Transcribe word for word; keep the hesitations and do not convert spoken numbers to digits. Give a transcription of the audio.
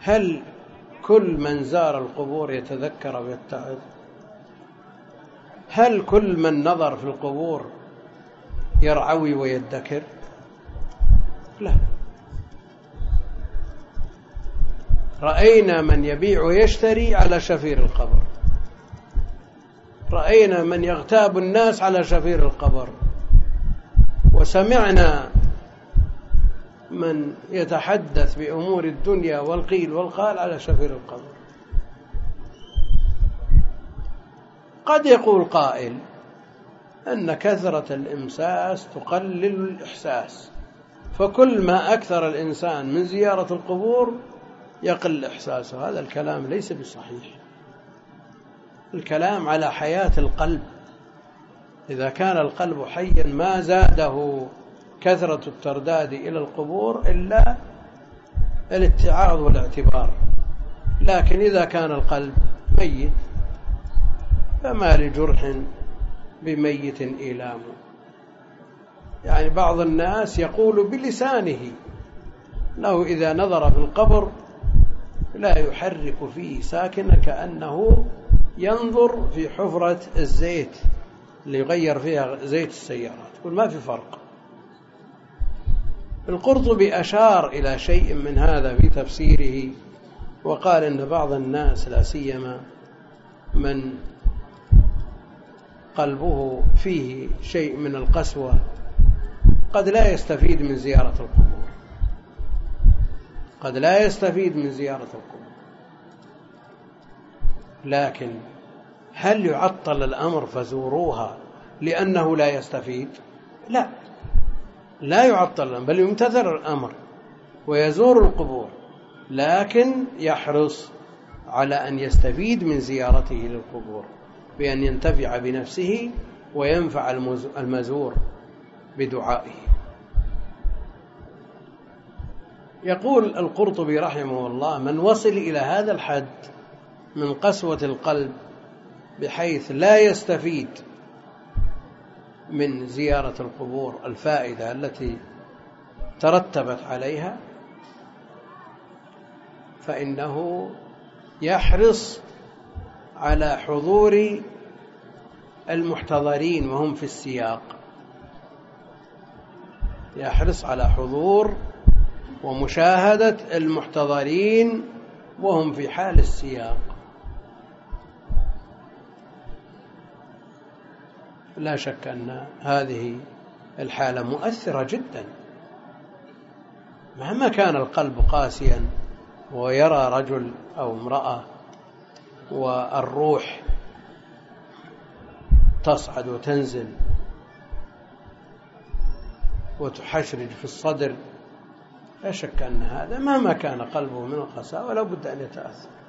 هل كل من زار القبور يتذكر ويتعظ؟ هل كل من نظر في القبور يرعوي ويدكر؟ لا. رأينا من يبيع ويشتري على شفير القبر، رأينا من يغتاب الناس على شفير القبر، وسمعنا من يتحدث بأمور الدنيا والقيل والقال على شفير القبر. قد يقول قائل أن كثرة الإمساس تقلل الإحساس، فكل ما أكثر الإنسان من زيارة القبور يقل إحساسه. هذا الكلام ليس بصحيح. الكلام على حياة القلب. إذا كان القلب حيا ما زاده كثرة الترداد إلى القبور إلا الاتعاظ والاعتبار. لكن إذا كان القلب ميت فما لجرح بميت إيلام. يعني بعض الناس يقول بلسانه أنه إذا نظر في القبر لا يحرك فيه ساكنا، كأنه ينظر في حفرة الزيت اللي يغير فيها زيت السيارات. يقول ما في فرق. القرطبي أشار إلى شيء من هذا في تفسيره، وقال إن بعض الناس لا سيما من قلبه فيه شيء من القسوة قد لا يستفيد من زيارة القبور، قد لا يستفيد من زيارة القبور. لكن هل يعطل الأمر فزوروها لأنه لا يستفيد؟ لا، لا يعطل الأمر، بل يمتثل الأمر ويزور القبور، لكن يحرص على أن يستفيد من زيارته للقبور بأن ينتفع بنفسه وينفع المزور بدعائه. يقول القرطبي رحمه الله: من وصل إلى هذا الحد من قسوة القلب بحيث لا يستفيد من زيارة القبور الفائدة التي ترتبت عليها، فإنه يحرص على حضور المحتضرين وهم في السياق، يحرص على حضور ومشاهدة المحتضرين وهم في حال السياق. لا شك أن هذه الحالة مؤثرة جدا. مهما كان القلب قاسيا ويرى رجل أو امرأة والروح تصعد وتنزل وتحشرج في الصدر، لا شك أن هذا مهما كان قلبه من القساوة ولا بد أن يتأثر.